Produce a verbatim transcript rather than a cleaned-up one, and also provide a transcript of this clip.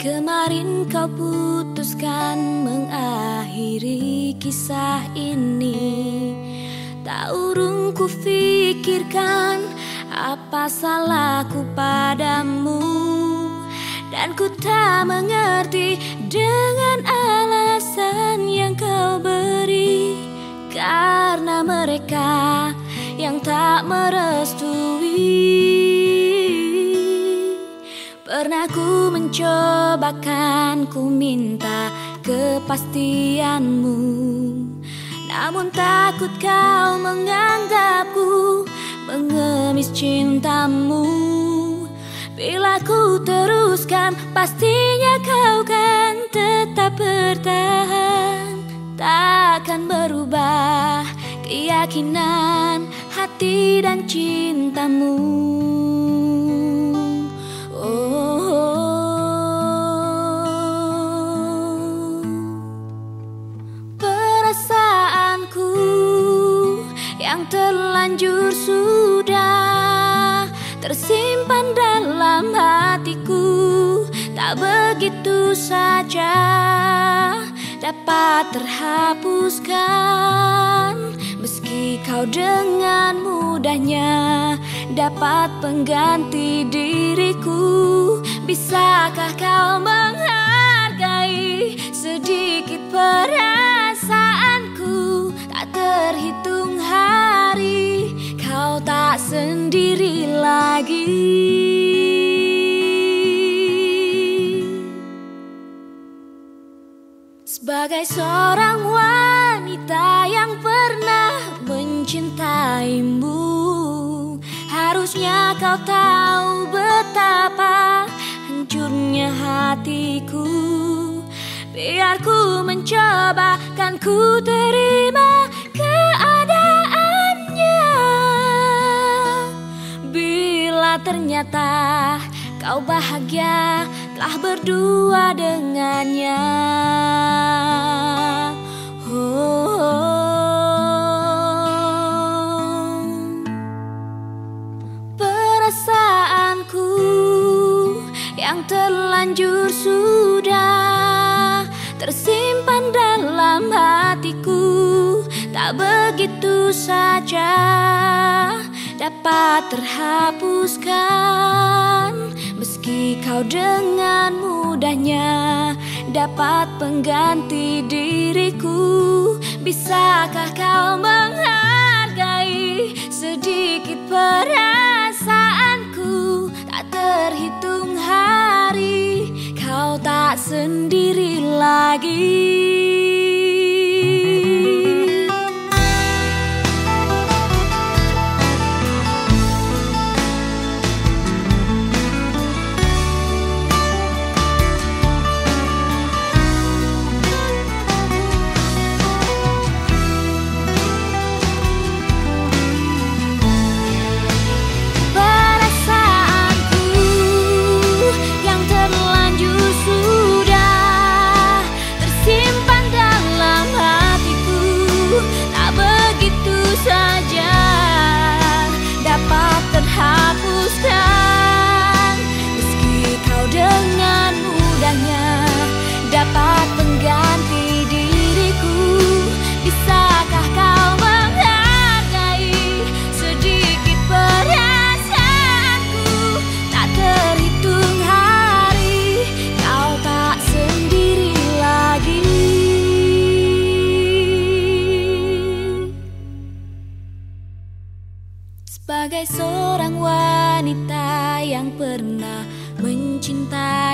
Kemarin kau putuskan mengakhiri kisah ini. Tak urung ku fikirkan apa salahku padamu, dan ku tak mengerti dengan alasan yang kau beri. Karena mereka yang tak merestui. Pernah ku mencobakan, ku minta kepastianmu, namun takut kau menganggapku mengemis cintamu. Bila ku teruskan, pastinya kau kan tetap bertahan. Takkan berubah keyakinan hati dan cintamu. Perasaanku yang terlanjur sudah tersimpan dalam hatiku, tak begitu saja dapat terhapuskan. Meski kau dengan mudahnya dapat pengganti diriku, bisakah kau menghargai sedikit perasaanku? Tak terhitung hari kau tak sendiri lagi. Sebagai seorang wanita yang pernah mencintaimu, harusnya kau tahu betapa hancurnya hatiku. Biar ku mencoba, kan ku terima keadaannya. Bila ternyata kau bahagia telah berdua dengannya. Perasaanku yang terlanjur sudah tersimpan dalam hatiku, tak begitu saja dapat terhapuskan. Meski kau dengan mudahnya dapat pengganti diriku, bisakah kau menghargai sedikit perasaanku? Tak terhitung hari kau tak sendiri lagi. Dapat pengganti diriku, bisakah kau menghargai sedikit perasaanku? Tak terhitung hari kau tak sendiri lagi. Sebagai seorang wanita yang pernah mencintai